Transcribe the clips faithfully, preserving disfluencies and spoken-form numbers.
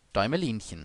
Däumelinchen.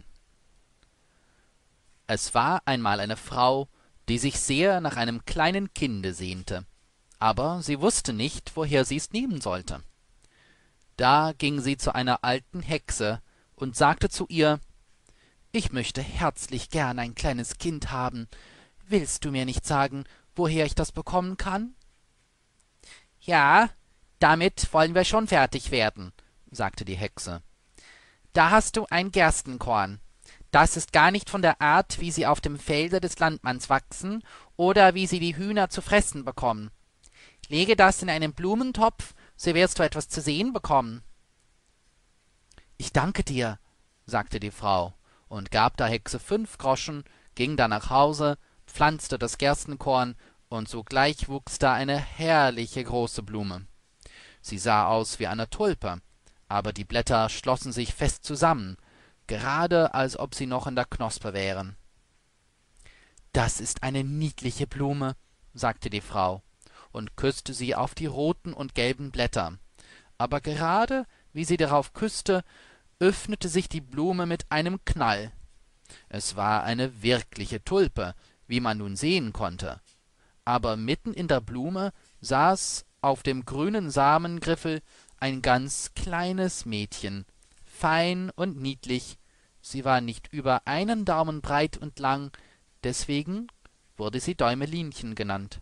Es war einmal eine Frau, die sich sehr nach einem kleinen Kinde sehnte, aber sie wusste nicht, woher sie es nehmen sollte. Da ging sie zu einer alten Hexe und sagte zu ihr: »Ich möchte herzlich gern ein kleines Kind haben. Willst du mir nicht sagen, woher ich das bekommen kann?« »Ja, damit wollen wir schon fertig werden«, sagte die Hexe. »Da hast du ein Gerstenkorn. Das ist gar nicht von der Art, wie sie auf dem Felde des Landmanns wachsen oder wie sie die Hühner zu fressen bekommen. Lege das in einen Blumentopf, so wirst du etwas zu sehen bekommen.« »Ich danke dir«, sagte die Frau und gab der Hexe fünf Groschen, ging dann nach Hause, pflanzte das Gerstenkorn, und sogleich wuchs da eine herrliche große Blume. Sie sah aus wie eine Tulpe, aber die Blätter schlossen sich fest zusammen, gerade als ob sie noch in der Knospe wären. »Das ist eine niedliche Blume«, sagte die Frau und küßte sie auf die roten und gelben Blätter, aber gerade wie sie darauf küßte, öffnete sich die Blume mit einem Knall. Es war eine wirkliche Tulpe, wie man nun sehen konnte, aber mitten in der Blume saß auf dem grünen Samengriffel ein ganz kleines Mädchen, fein und niedlich. Sie war nicht über einen Daumen breit und lang, deswegen wurde sie Däumelinchen genannt.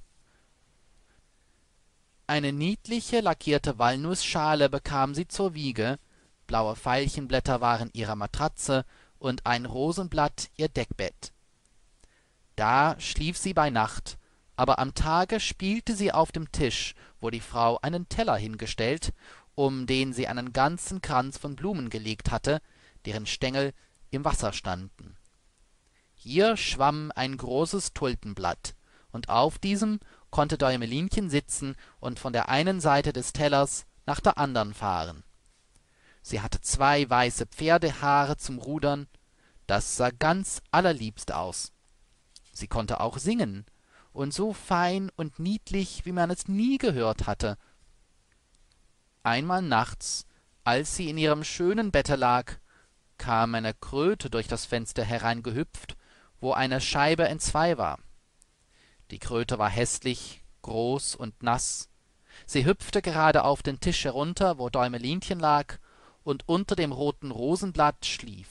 Eine niedliche lackierte Walnußschale bekam sie zur Wiege, blaue Veilchenblätter waren ihre Matratze und ein Rosenblatt ihr Deckbett. Da schlief sie bei Nacht, aber am Tage spielte sie auf dem Tisch, wo die Frau einen Teller hingestellt, um den sie einen ganzen Kranz von Blumen gelegt hatte, deren Stängel im Wasser standen. Hier schwamm ein großes Tulpenblatt, und auf diesem konnte Däumelinchen sitzen und von der einen Seite des Tellers nach der andern fahren. Sie hatte zwei weiße Pferdehaare zum Rudern, das sah ganz allerliebst aus. Sie konnte auch singen, und so fein und niedlich, wie man es nie gehört hatte. Einmal nachts, als sie in ihrem schönen Bette lag, kam eine Kröte durch das Fenster hereingehüpft, wo eine Scheibe entzwei war. Die Kröte war häßlich, groß und naß. Sie hüpfte gerade auf den Tisch herunter, wo Däumelinchen lag und unter dem roten Rosenblatt schlief.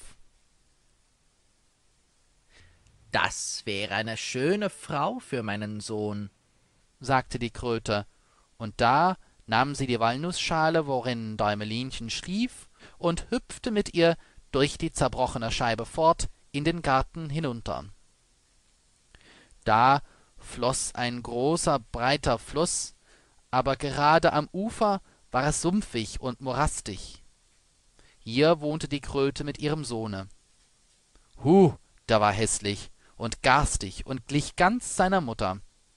»Das wäre eine schöne Frau für meinen Sohn«, sagte die Kröte, und da nahm sie die Walnußschale, worin Däumelinchen schlief, und hüpfte mit ihr durch die zerbrochene Scheibe fort in den Garten hinunter. Da floß ein großer, breiter Fluss, aber gerade am Ufer war es sumpfig und morastig. Hier wohnte die Kröte mit ihrem Sohne. Hu, der war häßlich und garstig und glich ganz seiner Mutter.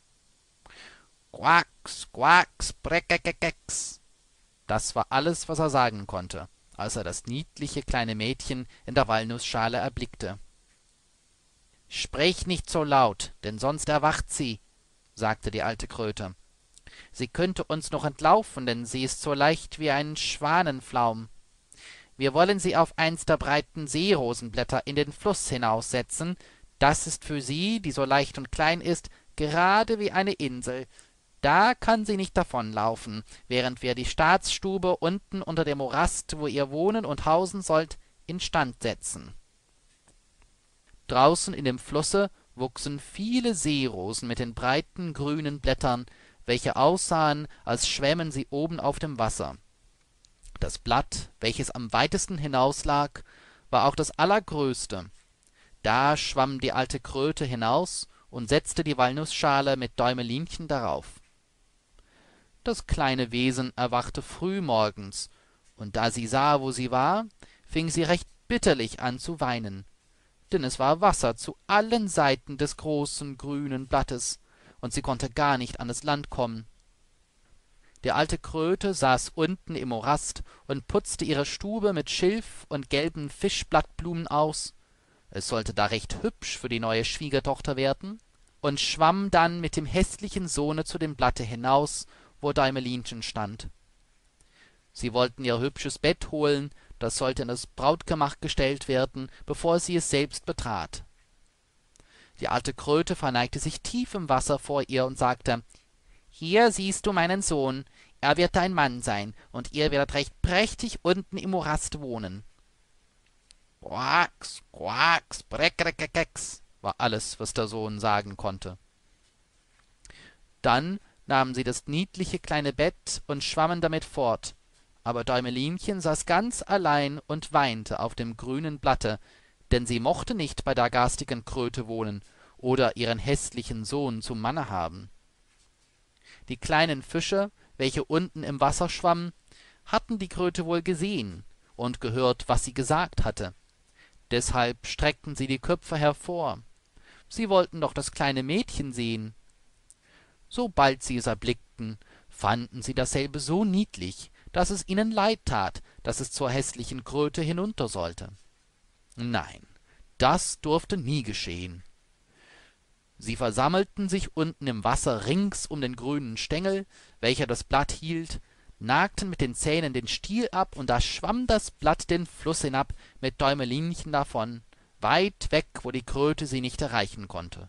»Quax, quax, brekekekex«, das war alles, was er sagen konnte, als er das niedliche kleine Mädchen in der Walnußschale erblickte. »Sprich nicht so laut, denn sonst erwacht sie«, sagte die alte Kröte. »Sie könnte uns noch entlaufen, denn sie ist so leicht wie ein Schwanenflaum. Wir wollen sie auf eins der breiten Seerosenblätter in den Fluss hinaussetzen. Das ist für sie, die so leicht und klein ist, gerade wie eine Insel. Da kann sie nicht davonlaufen, während wir die Staatsstube unten unter dem Morast, wo ihr wohnen und hausen sollt, instand setzen.« Draußen in dem Flusse wuchsen viele Seerosen mit den breiten grünen Blättern, welche aussahen, als schwämmen sie oben auf dem Wasser. Das Blatt, welches am weitesten hinauslag, war auch das allergrößte. Da schwamm die alte Kröte hinaus und setzte die Walnußschale mit Däumelinchen darauf. Das kleine Wesen erwachte früh morgens, und da sie sah, wo sie war, fing sie recht bitterlich an zu weinen, denn es war Wasser zu allen Seiten des großen grünen Blattes, und sie konnte gar nicht an das Land kommen. Die alte Kröte saß unten im Morast und putzte ihre Stube mit Schilf und gelben Fischblattblumen aus, es sollte da recht hübsch für die neue Schwiegertochter werden, und schwamm dann mit dem häßlichen Sohne zu dem Blatte hinaus, wo Däumelinchen stand. Sie wollten ihr hübsches Bett holen, das sollte in das brautgemach gestellt werden, bevor sie es selbst betrat. Die alte Kröte verneigte sich tief im Wasser vor ihr und sagte: »Hier siehst du meinen Sohn, er wird dein Mann sein, und ihr werdet recht prächtig unten im Morast wohnen.« »Koax, koax, brekrekekeks«, war alles, was der Sohn sagen konnte. Dann nahmen sie das niedliche kleine Bett und schwammen damit fort, aber Däumelinchen saß ganz allein und weinte auf dem grünen Blatte, denn sie mochte nicht bei der garstigen Kröte wohnen oder ihren häßlichen Sohn zum Manne haben. Die kleinen Fische, welche unten im Wasser schwammen, hatten die Kröte wohl gesehen und gehört, was sie gesagt hatte. Deshalb streckten sie die Köpfe hervor. Sie wollten doch das kleine Mädchen sehen. Sobald sie es erblickten, fanden sie dasselbe so niedlich, dass es ihnen leid tat, dass es zur häßlichen Kröte hinunter sollte. Nein, das durfte nie geschehen. Sie versammelten sich unten im Wasser rings um den grünen Stengel, welcher das Blatt hielt, nagten mit den Zähnen den Stiel ab, und da schwamm das Blatt den Fluss hinab mit Däumelinchen davon, weit weg, wo die Kröte sie nicht erreichen konnte.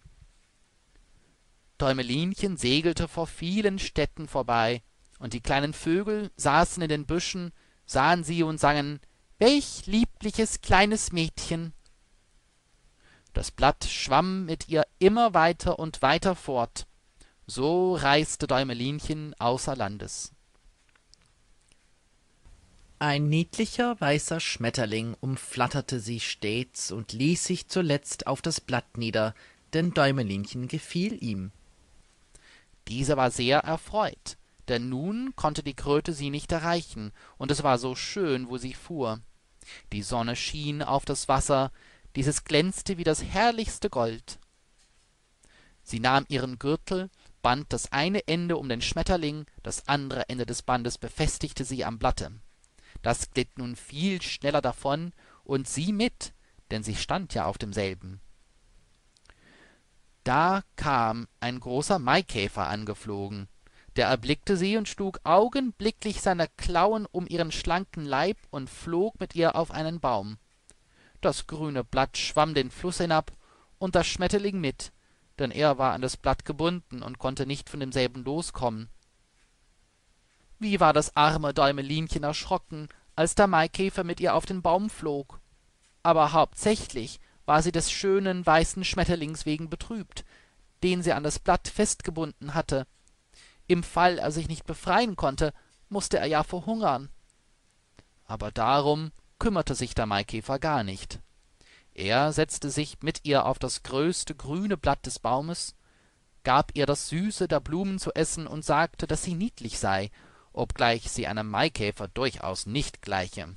Däumelinchen segelte vor vielen Städten vorbei, und die kleinen Vögel saßen in den Büschen, sahen sie und sangen: »Welch liebliches kleines Mädchen!« Das Blatt schwamm mit ihr immer weiter und weiter fort. So reiste Däumelinchen außer Landes. Ein niedlicher weißer Schmetterling umflatterte sie stets und ließ sich zuletzt auf das Blatt nieder, denn Däumelinchen gefiel ihm. Dieser war sehr erfreut, denn nun konnte die Kröte sie nicht erreichen, und es war so schön, wo sie fuhr. Die Sonne schien auf das Wasser, dieses glänzte wie das herrlichste Gold. Sie nahm ihren Gürtel, band das eine Ende um den Schmetterling, das andere Ende des Bandes befestigte sie am Blatte. Das glitt nun viel schneller davon, und sie mit, denn sie stand ja auf demselben. Da kam ein großer Maikäfer angeflogen. Der erblickte sie und schlug augenblicklich seine Klauen um ihren schlanken Leib und flog mit ihr auf einen Baum. Das grüne Blatt schwamm den Fluss hinab, und der Schmetterling mit, denn er war an das Blatt gebunden und konnte nicht von demselben loskommen. Wie war das arme Däumelinchen erschrocken, als der Maikäfer mit ihr auf den Baum flog! Aber hauptsächlich war sie des schönen weißen Schmetterlings wegen betrübt, den sie an das Blatt festgebunden hatte. Im Fall er sich nicht befreien konnte, mußte er ja verhungern. Aber darum kümmerte sich der Maikäfer gar nicht. Er setzte sich mit ihr auf das größte grüne Blatt des Baumes, gab ihr das Süße der Blumen zu essen und sagte, dass sie niedlich sei, obgleich sie einem Maikäfer durchaus nicht gleiche.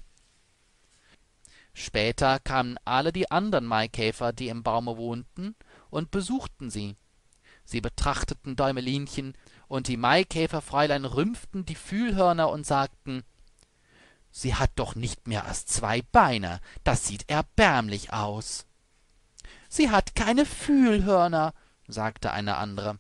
Später kamen alle die andern Maikäfer, die im Baume wohnten, und besuchten sie. Sie betrachteten Däumelinchen, und die Maikäferfräulein rümpften die Fühlhörner und sagten: »Sie hat doch nicht mehr als zwei Beine, das sieht erbärmlich aus.« »Sie hat keine Fühlhörner«, sagte eine andere.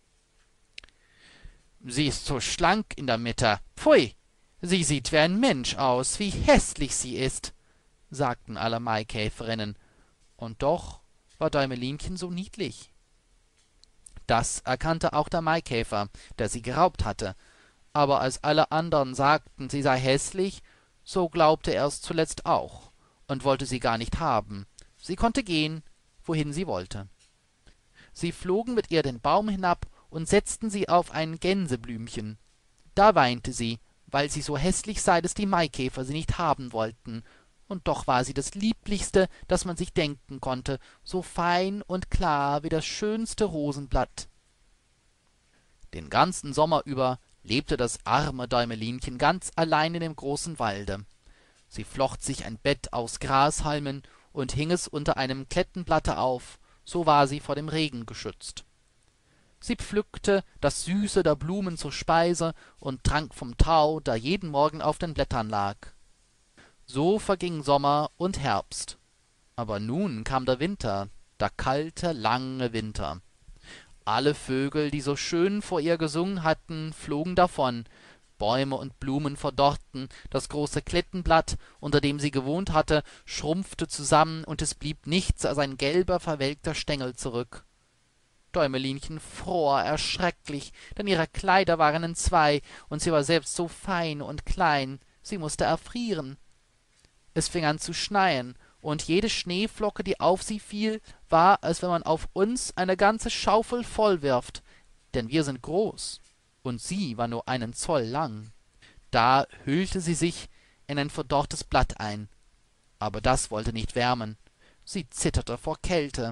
»Sie ist so schlank in der Mitte. Pfui, sie sieht wie ein Mensch aus, wie häßlich sie ist«, sagten alle Maikäferinnen, und doch war Däumelinchen so niedlich. Das erkannte auch der Maikäfer, der sie geraubt hatte, aber als alle andern sagten, sie sei häßlich, so glaubte er es zuletzt auch und wollte sie gar nicht haben. Sie konnte gehen, wohin sie wollte. Sie flogen mit ihr den Baum hinab und setzten sie auf ein Gänseblümchen. Da weinte sie, weil sie so häßlich sei, dass die Maikäfer sie nicht haben wollten, und doch war sie das lieblichste, das man sich denken konnte, so fein und klar wie das schönste Rosenblatt. Den ganzen Sommer über lebte das arme Däumelinchen ganz allein in dem großen Walde. Sie flocht sich ein Bett aus Grashalmen und hing es unter einem Klettenblatte auf, so war sie vor dem Regen geschützt. Sie pflückte das Süße der Blumen zur Speise und trank vom Tau, der jeden Morgen auf den Blättern lag. So verging Sommer und Herbst. Aber nun kam der Winter, der kalte, lange Winter. Alle Vögel, die so schön vor ihr gesungen hatten, flogen davon, Bäume und Blumen verdorrten, das große Klettenblatt, unter dem sie gewohnt hatte, schrumpfte zusammen, und es blieb nichts als ein gelber, verwelkter Stengel zurück. Däumelinchen fror erschrecklich, denn ihre Kleider waren entzwei, und sie war selbst so fein und klein, sie mußte erfrieren. Es fing an zu schneien, und jede Schneeflocke, die auf sie fiel, war, als wenn man auf uns eine ganze Schaufel voll wirft, denn wir sind groß, und sie war nur einen Zoll lang. Da hüllte sie sich in ein verdorrtes Blatt ein, aber das wollte nicht wärmen, sie zitterte vor Kälte.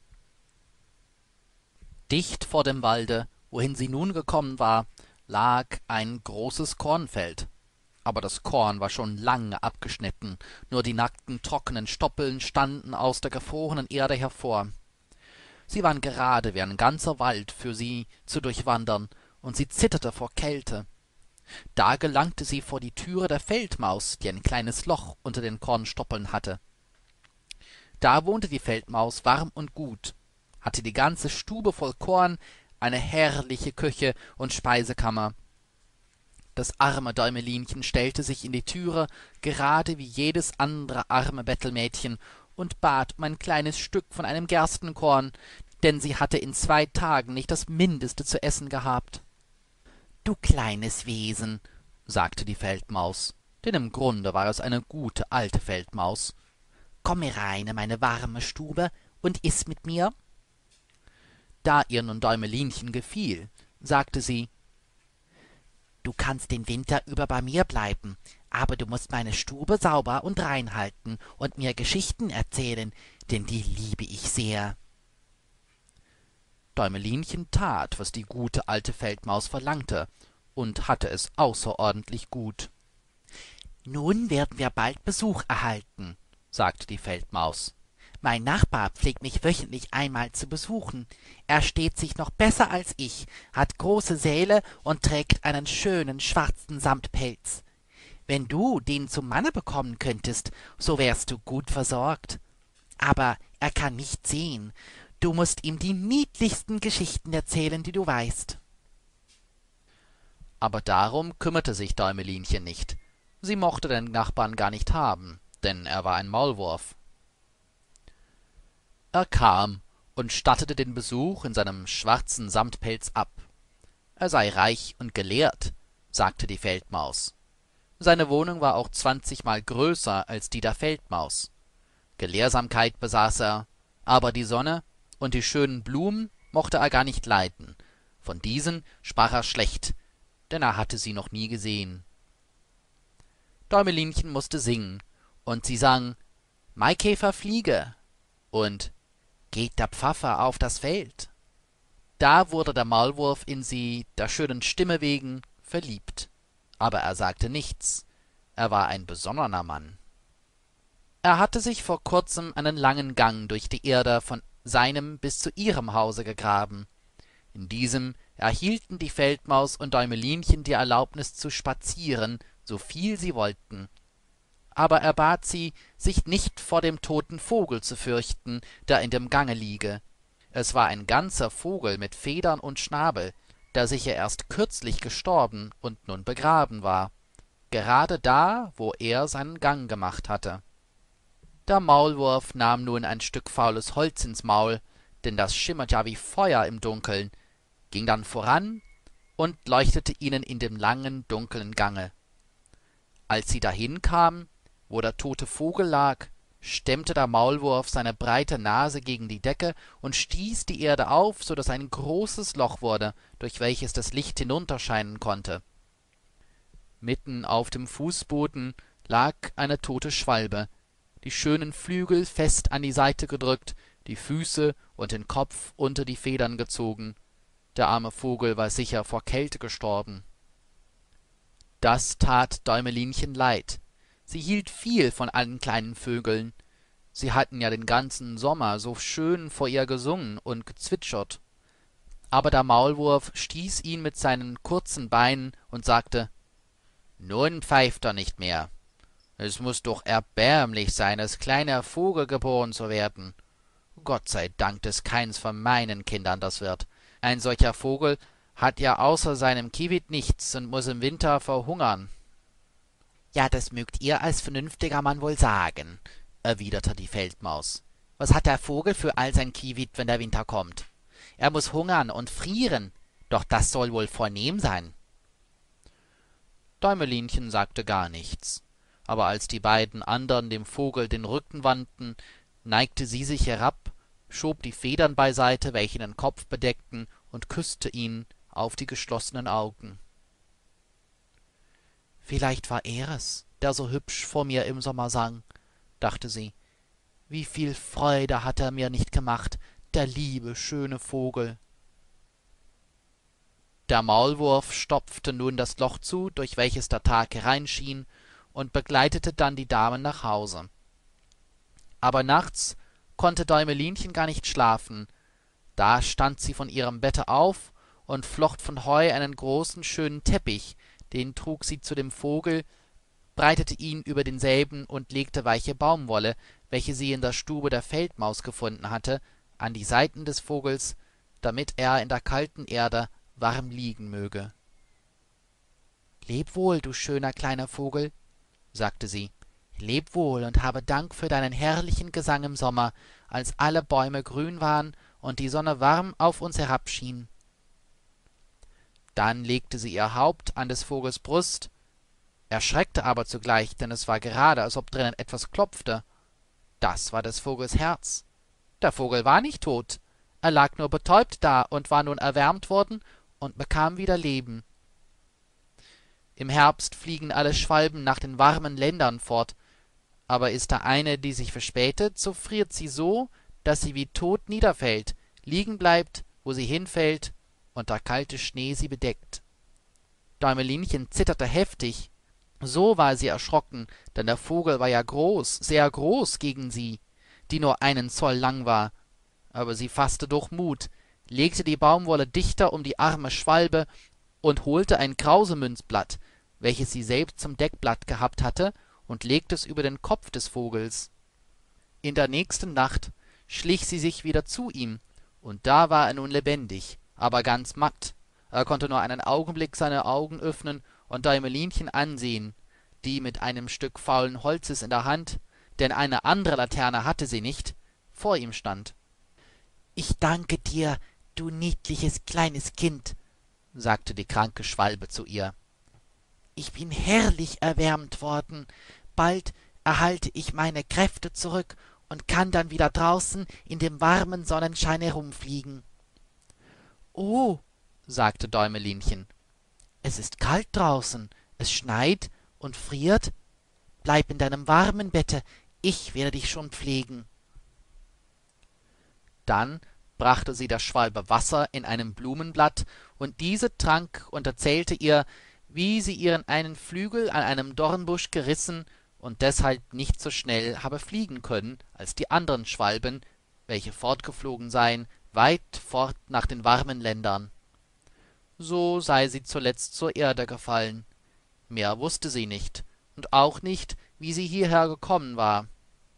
Dicht vor dem Walde, wohin sie nun gekommen war, lag ein großes Kornfeld. Aber das Korn war schon lange abgeschnitten, nur die nackten, trockenen Stoppeln standen aus der gefrorenen Erde hervor. Sie waren gerade wie ein ganzer Wald für sie zu durchwandern, und sie zitterte vor Kälte. Da gelangte sie vor die Türe der Feldmaus, die ein kleines Loch unter den Kornstoppeln hatte. Da wohnte die Feldmaus warm und gut, hatte die ganze Stube voll Korn, eine herrliche Küche und Speisekammer. Das arme Däumelinchen stellte sich in die Türe, gerade wie jedes andere arme Bettelmädchen, und bat um ein kleines Stück von einem Gerstenkorn, denn sie hatte in zwei Tagen nicht das Mindeste zu essen gehabt. »Du kleines Wesen«, sagte die Feldmaus, denn im Grunde war es eine gute alte Feldmaus, »komm herein in meine warme Stube und iß mit mir.« Da ihr nun Däumelinchen gefiel, sagte sie, »Du kannst den Winter über bei mir bleiben, aber du mußt meine Stube sauber und rein halten und mir Geschichten erzählen, denn die liebe ich sehr.« Däumelinchen tat, was die gute alte Feldmaus verlangte, und hatte es außerordentlich gut. »Nun werden wir bald Besuch erhalten«, sagte die Feldmaus. »Mein Nachbar pflegt mich wöchentlich einmal zu besuchen. Er steht sich noch besser als ich, hat große Säle und trägt einen schönen schwarzen Samtpelz. Wenn du den zum Manne bekommen könntest, so wärst du gut versorgt. Aber er kann nicht sehen. Du mußt ihm die niedlichsten Geschichten erzählen, die du weißt.« Aber darum kümmerte sich Däumelinchen nicht. Sie mochte den Nachbarn gar nicht haben, denn er war ein Maulwurf. Er kam und stattete den Besuch in seinem schwarzen Samtpelz ab. Er sei reich und gelehrt, sagte die Feldmaus. Seine Wohnung war auch zwanzigmal größer als die der Feldmaus. Gelehrsamkeit besaß er, aber die Sonne und die schönen Blumen mochte er gar nicht leiden. Von diesen sprach er schlecht, denn er hatte sie noch nie gesehen. Däumelinchen mußte singen, und sie sang »Maikäfer fliege« und »Geht der Pfaffe auf das Feld?« Da wurde der Maulwurf in sie, der schönen Stimme wegen, verliebt. Aber er sagte nichts. Er war ein besonnener Mann. Er hatte sich vor kurzem einen langen Gang durch die Erde von seinem bis zu ihrem Hause gegraben. In diesem erhielten die Feldmaus und Däumelinchen die Erlaubnis zu spazieren, so viel sie wollten. Aber er bat sie, sich nicht vor dem toten Vogel zu fürchten, der in dem Gange liege. Es war ein ganzer Vogel mit Federn und Schnabel, der sicher erst kürzlich gestorben und nun begraben war, gerade da, wo er seinen Gang gemacht hatte. Der Maulwurf nahm nun ein Stück faules Holz ins Maul, denn das schimmert ja wie Feuer im Dunkeln, ging dann voran und leuchtete ihnen in dem langen, dunklen Gange. Als sie dahin kamen, wo der tote Vogel lag, stemmte der Maulwurf seine breite Nase gegen die Decke und stieß die Erde auf, so daß ein großes Loch wurde, durch welches das Licht hinunterscheinen konnte. Mitten auf dem Fußboden lag eine tote Schwalbe, die schönen Flügel fest an die Seite gedrückt, die Füße und den Kopf unter die Federn gezogen. Der arme Vogel war sicher vor Kälte gestorben. Das tat Däumelinchen leid. Sie hielt viel von allen kleinen Vögeln. Sie hatten ja den ganzen Sommer so schön vor ihr gesungen und gezwitschert. Aber der Maulwurf stieß ihn mit seinen kurzen Beinen und sagte, »Nun pfeift er nicht mehr. Es muß doch erbärmlich sein, als kleiner Vogel geboren zu werden. Gott sei Dank, dass keins von meinen Kindern das wird. Ein solcher Vogel hat ja außer seinem Kiewit nichts und muß im Winter verhungern.« »Ja, das mögt ihr als vernünftiger Mann wohl sagen«, erwiderte die Feldmaus. »Was hat der Vogel für all sein Kiewit, wenn der Winter kommt? Er muß hungern und frieren, doch das soll wohl vornehm sein.« Däumelinchen sagte gar nichts, aber als die beiden andern dem Vogel den Rücken wandten, neigte sie sich herab, schob die Federn beiseite, welche den Kopf bedeckten, und küßte ihn auf die geschlossenen Augen. »Vielleicht war er es, der so hübsch vor mir im Sommer sang«, dachte sie. »Wie viel Freude hat er mir nicht gemacht, der liebe, schöne Vogel!« Der Maulwurf stopfte nun das Loch zu, durch welches der Tag hereinschien, und begleitete dann die Damen nach Hause. Aber nachts konnte Däumelinchen gar nicht schlafen. Da stand sie von ihrem Bette auf und flocht von Heu einen großen, schönen Teppich, den trug sie zu dem Vogel, breitete ihn über denselben und legte weiche Baumwolle, welche sie in der Stube der Feldmaus gefunden hatte, an die Seiten des Vogels, damit er in der kalten Erde warm liegen möge. »Leb wohl, du schöner kleiner Vogel«, sagte sie, »leb wohl und habe Dank für deinen herrlichen Gesang im Sommer, als alle Bäume grün waren und die Sonne warm auf uns herabschien.« Dann legte sie ihr Haupt an des Vogels Brust, erschreckte aber zugleich, denn es war gerade, als ob drinnen etwas klopfte. Das war des Vogels Herz. Der Vogel war nicht tot, er lag nur betäubt da und war nun erwärmt worden und bekam wieder Leben. Im Herbst fliegen alle Schwalben nach den warmen Ländern fort, aber ist da eine, die sich verspätet, so friert sie so, dass sie wie tot niederfällt, liegen bleibt, wo sie hinfällt, und der kalte Schnee sie bedeckt. Däumelinchen zitterte heftig, so war sie erschrocken, denn der Vogel war ja groß, sehr groß gegen sie, die nur einen Zoll lang war. Aber sie faßte doch Mut, legte die Baumwolle dichter um die arme Schwalbe und holte ein Krausemünzblatt, welches sie selbst zum Deckblatt gehabt hatte, und legte es über den Kopf des Vogels. In der nächsten Nacht schlich sie sich wieder zu ihm, und da war er nun lebendig, aber ganz matt. Er konnte nur einen Augenblick seine Augen öffnen und Däumelinchen ansehen, die mit einem Stück faulen Holzes in der Hand, denn eine andere Laterne hatte sie nicht, vor ihm stand. »Ich danke dir, du niedliches kleines Kind«, sagte die kranke Schwalbe zu ihr. »Ich bin herrlich erwärmt worden. Bald erhalte ich meine Kräfte zurück und kann dann wieder draußen in dem warmen Sonnenschein herumfliegen.« »Oh«, sagte Däumelinchen, »es ist kalt draußen, es schneit und friert. Bleib in deinem warmen Bette, ich werde dich schon pflegen.« Dann brachte sie der Schwalbe Wasser in einem Blumenblatt, und diese trank und erzählte ihr, wie sie ihren einen Flügel an einem Dornbusch gerissen und deshalb nicht so schnell habe fliegen können als die anderen Schwalben, welche fortgeflogen seien, weit fort nach den warmen Ländern. So sei sie zuletzt zur Erde gefallen. Mehr wusste sie nicht, und auch nicht, wie sie hierher gekommen war.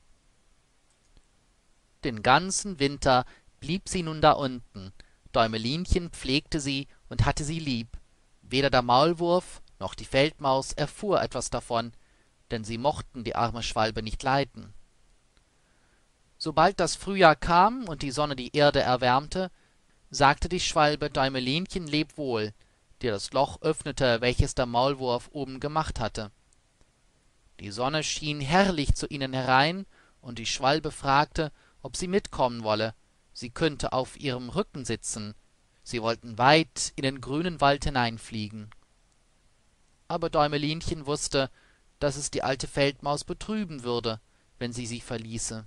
Den ganzen Winter blieb sie nun da unten. Däumelinchen pflegte sie und hatte sie lieb. Weder der Maulwurf noch die Feldmaus erfuhr etwas davon, denn sie mochten die arme Schwalbe nicht leiden. Sobald das Frühjahr kam und die Sonne die Erde erwärmte, sagte die Schwalbe Däumelinchen lebwohl, die das Loch öffnete, welches der Maulwurf oben gemacht hatte. Die Sonne schien herrlich zu ihnen herein, und die Schwalbe fragte, ob sie mitkommen wolle, sie könnte auf ihrem Rücken sitzen, sie wollten weit in den grünen Wald hineinfliegen. Aber Däumelinchen wußte, dass es die alte Feldmaus betrüben würde, wenn sie sie verließe.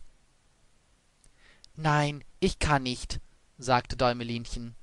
»Nein, ich kann nicht«, sagte Däumelinchen.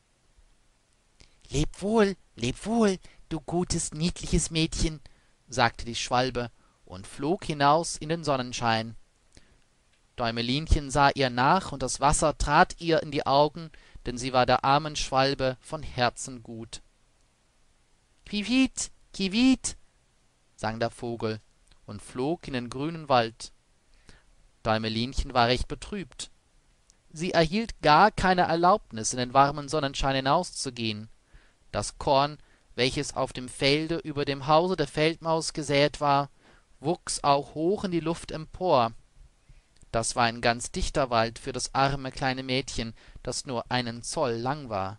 »Leb wohl, leb wohl, du gutes, niedliches Mädchen«, sagte die Schwalbe und flog hinaus in den Sonnenschein. Däumelinchen sah ihr nach, und das Wasser trat ihr in die Augen, denn sie war der armen Schwalbe von Herzen gut. »Quiviet, quiviet«, sang der Vogel und flog in den grünen Wald. Däumelinchen war recht betrübt. Sie erhielt gar keine Erlaubnis, in den warmen Sonnenschein hinauszugehen. Das Korn, welches auf dem Felde über dem Hause der Feldmaus gesät war, wuchs auch hoch in die Luft empor. Das war ein ganz dichter Wald für das arme kleine Mädchen, das nur einen Zoll lang war.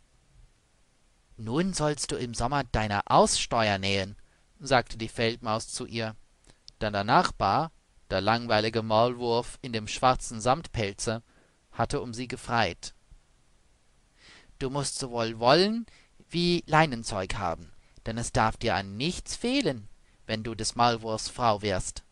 »Nun sollst du im Sommer deine Aussteuer nähen«, sagte die Feldmaus zu ihr, denn der Nachbar, der langweilige Maulwurf in dem schwarzen Samtpelze, hatte um sie gefreit. »Du mußt sowohl Wollen wie Leinenzeug haben, denn es darf dir an nichts fehlen, wenn du des Maulwurfs Frau wirst.«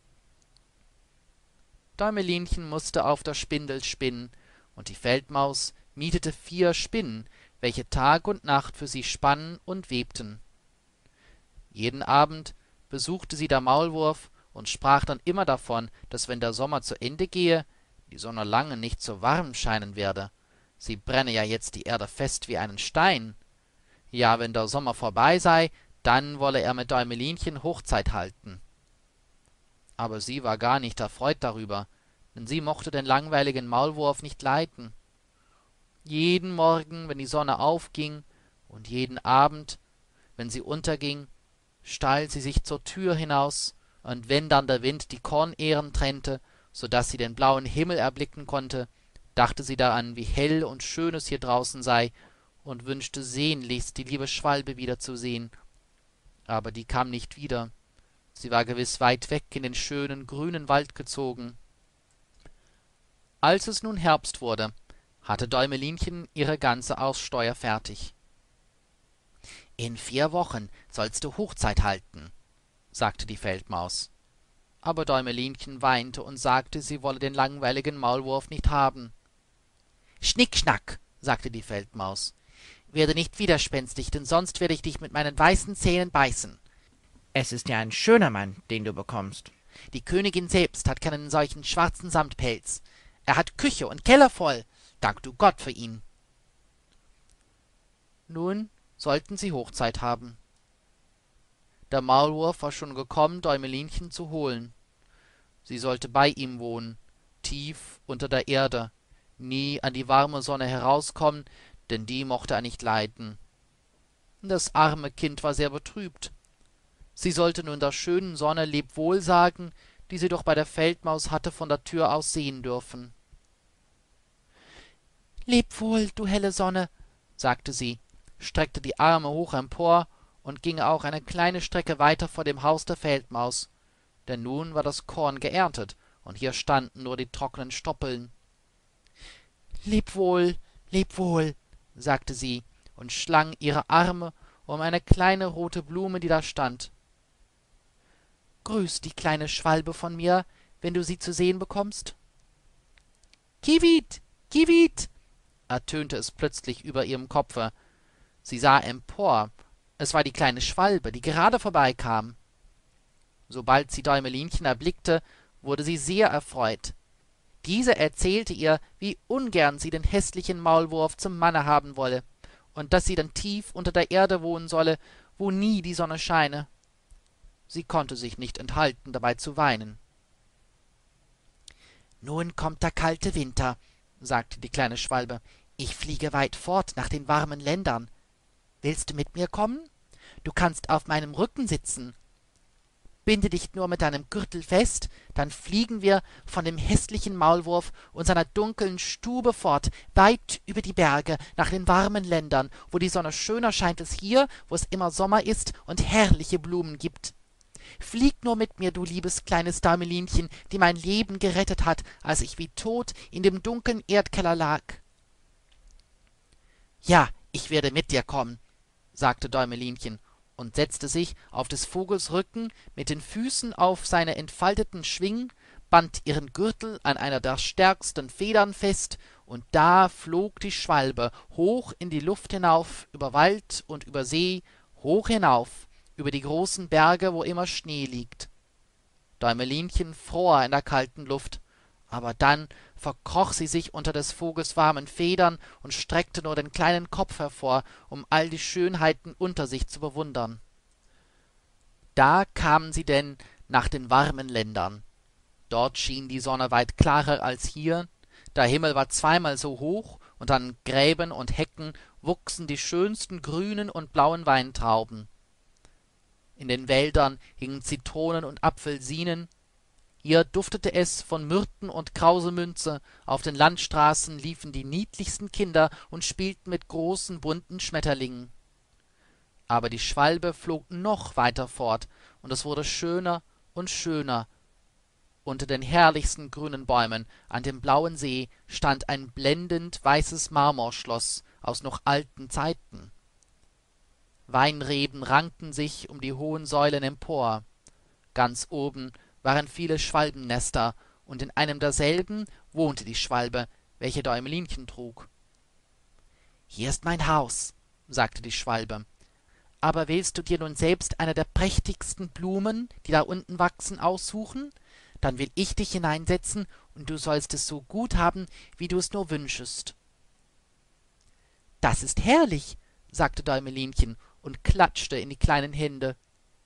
Däumelinchen mußte auf der Spindel spinnen, und die Feldmaus mietete vier Spinnen, welche Tag und Nacht für sie spannen und webten. Jeden Abend besuchte sie der Maulwurf und sprach dann immer davon, dass wenn der Sommer zu Ende gehe, die Sonne lange nicht so warm scheinen werde. Sie brenne ja jetzt die Erde fest wie einen Stein. Ja, wenn der Sommer vorbei sei, dann wolle er mit Däumelinchen Hochzeit halten. Aber sie war gar nicht erfreut darüber, denn sie mochte den langweiligen Maulwurf nicht leiden. Jeden Morgen, wenn die Sonne aufging, und jeden Abend, wenn sie unterging, stahl sie sich zur Tür hinaus, und wenn dann der Wind die Kornähren trennte, so daß sie den blauen Himmel erblicken konnte, dachte sie daran, wie hell und schön es hier draußen sei, und wünschte sehnlichst, die liebe Schwalbe wiederzusehen. Aber die kam nicht wieder. Sie war gewiß weit weg in den schönen, grünen Wald gezogen. Als es nun Herbst wurde, hatte Däumelinchen ihre ganze Aussteuer fertig. »In vier Wochen sollst du Hochzeit halten«, sagte die Feldmaus. Aber Däumelinchen weinte und sagte, sie wolle den langweiligen Maulwurf nicht haben. »Schnick, schnack«, sagte die Feldmaus, »werde nicht widerspenstig, denn sonst werde ich dich mit meinen weißen Zähnen beißen.« »Es ist ja ein schöner Mann, den du bekommst.« »Die Königin selbst hat keinen solchen schwarzen Samtpelz. Er hat Küche und Keller voll. Dank du Gott für ihn.« Nun sollten sie Hochzeit haben. Der Maulwurf war schon gekommen, Däumelinchen zu holen. Sie sollte bei ihm wohnen, tief unter der Erde, nie an die warme Sonne herauskommen, denn die mochte er nicht leiden. Das arme Kind war sehr betrübt. Sie sollte nun der schönen Sonne Lebwohl sagen, die sie doch bei der Feldmaus hatte von der Tür aus sehen dürfen. »Leb wohl, du helle Sonne«, sagte sie, streckte die Arme hoch empor und ging auch eine kleine Strecke weiter vor dem Haus der Feldmaus, denn nun war das Korn geerntet, und hier standen nur die trockenen Stoppeln. »Leb wohl, leb wohl«, sagte sie und schlang ihre Arme um eine kleine rote Blume, die da stand. »Grüß die kleine Schwalbe von mir, wenn du sie zu sehen bekommst.« »Kiewit, Kiewit«, ertönte es plötzlich über ihrem Kopfe. Sie sah empor. Es war die kleine Schwalbe, die gerade vorbeikam. Sobald sie Däumelinchen erblickte, wurde sie sehr erfreut. Diese erzählte ihr, wie ungern sie den häßlichen Maulwurf zum Manne haben wolle, und dass sie dann tief unter der Erde wohnen solle, wo nie die Sonne scheine. Sie konnte sich nicht enthalten, dabei zu weinen. »Nun kommt der kalte Winter«, sagte die kleine Schwalbe. »Ich fliege weit fort nach den warmen Ländern. Willst du mit mir kommen? Du kannst auf meinem Rücken sitzen. Binde dich nur mit deinem Gürtel fest, dann fliegen wir von dem häßlichen Maulwurf und seiner dunklen Stube fort, weit über die Berge, nach den warmen Ländern, wo die Sonne schöner scheint als hier, wo es immer Sommer ist und herrliche Blumen gibt. Flieg nur mit mir, du liebes kleines Däumelinchen, die mein Leben gerettet hat, als ich wie tot in dem dunklen Erdkeller lag.« »Ja, ich werde mit dir kommen«, sagte Däumelinchen und setzte sich auf des Vogels Rücken mit den Füßen auf seine entfalteten Schwingen, band ihren Gürtel an einer der stärksten Federn fest, und da flog die Schwalbe hoch in die Luft hinauf, über Wald und über See, hoch hinauf, über die großen Berge, wo immer Schnee liegt. Däumelinchen fror in der kalten Luft, aber dann verkroch sie sich unter des Vogels warmen Federn und streckte nur den kleinen Kopf hervor, um all die Schönheiten unter sich zu bewundern. Da kamen sie denn nach den warmen Ländern. Dort schien die Sonne weit klarer als hier, der Himmel war zweimal so hoch, und an Gräben und Hecken wuchsen die schönsten grünen und blauen Weintrauben. In den Wäldern hingen Zitronen und Apfelsinen, hier duftete es von Myrten und Krausemünze, auf den Landstraßen liefen die niedlichsten Kinder und spielten mit großen, bunten Schmetterlingen. Aber die Schwalbe flog noch weiter fort, und es wurde schöner und schöner. Unter den herrlichsten grünen Bäumen an dem blauen See stand ein blendend weißes Marmorschloss aus noch alten Zeiten. Weinreben rankten sich um die hohen Säulen empor. Ganz oben waren viele Schwalbennester, und in einem derselben wohnte die Schwalbe, welche Däumelinchen trug. »Hier ist mein Haus«, sagte die Schwalbe, »aber willst du dir nun selbst eine der prächtigsten Blumen, die da unten wachsen, aussuchen? Dann will ich dich hineinsetzen, und du sollst es so gut haben, wie du es nur wünschest.« »Das ist herrlich«, sagte Däumelinchen und klatschte in die kleinen Hände.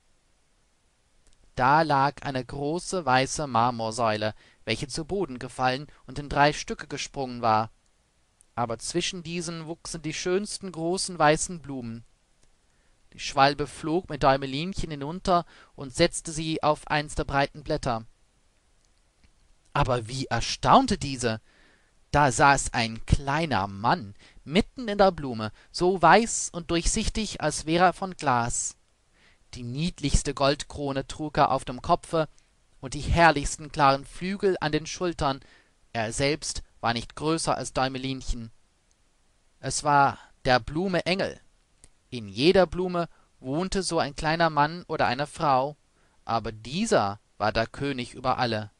Da lag eine große weiße Marmorsäule, welche zu Boden gefallen und in drei Stücke gesprungen war. Aber zwischen diesen wuchsen die schönsten großen weißen Blumen. Die Schwalbe flog mit Däumelinchen hinunter und setzte sie auf eins der breiten Blätter. Aber wie erstaunte diese! Da saß ein kleiner Mann mitten in der Blume, so weiß und durchsichtig, als wäre er von Glas. Die niedlichste Goldkrone trug er auf dem Kopfe und die herrlichsten klaren Flügel an den Schultern. Er selbst war nicht größer als Däumelinchen. Es war der Blume Engel. In jeder Blume wohnte so ein kleiner Mann oder eine Frau, aber dieser war der König über alle.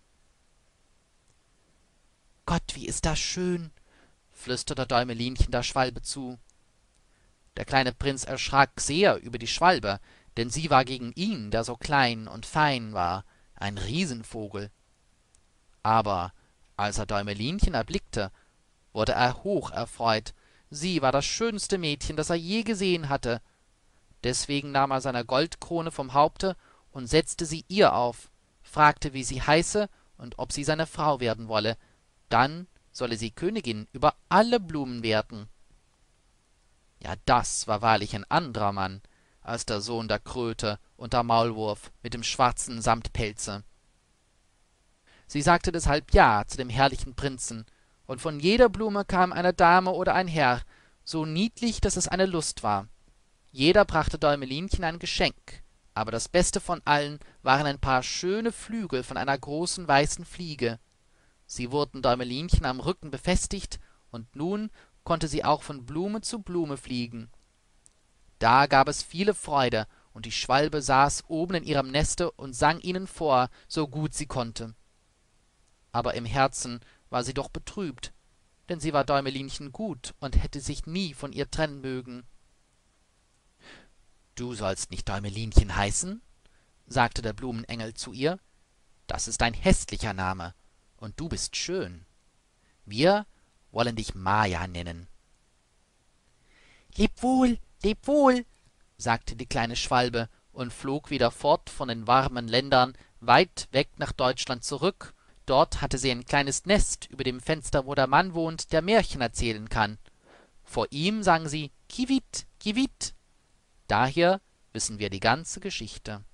»Gott, wie ist das schön«, flüsterte Däumelinchen der Schwalbe zu. Der kleine Prinz erschrak sehr über die Schwalbe, denn sie war gegen ihn, der so klein und fein war, ein Riesenvogel. Aber als er Däumelinchen erblickte, wurde er hocherfreut. Sie war das schönste Mädchen, das er je gesehen hatte. Deswegen nahm er seine Goldkrone vom Haupte und setzte sie ihr auf, fragte, wie sie heiße und ob sie seine Frau werden wolle. Dann solle sie Königin über alle Blumen werden. Ja, das war wahrlich ein anderer Mann als der Sohn der Kröte und der Maulwurf mit dem schwarzen Samtpelze. Sie sagte deshalb Ja zu dem herrlichen Prinzen, und von jeder Blume kam eine Dame oder ein Herr, so niedlich, dass es eine Lust war. Jeder brachte Däumelinchen ein Geschenk, aber das Beste von allen waren ein paar schöne Flügel von einer großen weißen Fliege. Sie wurden Däumelinchen am Rücken befestigt, und nun konnte sie auch von Blume zu Blume fliegen. Da gab es viele Freude, und die Schwalbe saß oben in ihrem Neste und sang ihnen vor, so gut sie konnte. Aber im Herzen war sie doch betrübt, denn sie war Däumelinchen gut und hätte sich nie von ihr trennen mögen. »Du sollst nicht Däumelinchen heißen«, sagte der Blumenengel zu ihr, »das ist ein hässlicher Name, und du bist schön. Wir wollen dich Maja nennen.« »Leb wohl, leb wohl«, sagte die kleine Schwalbe und flog wieder fort von den warmen Ländern, weit weg nach Deutschland zurück. Dort hatte sie ein kleines Nest über dem Fenster, wo der Mann wohnt, der Märchen erzählen kann. Vor ihm sang sie »Kiewit, Kiewit«. Daher wissen wir die ganze Geschichte.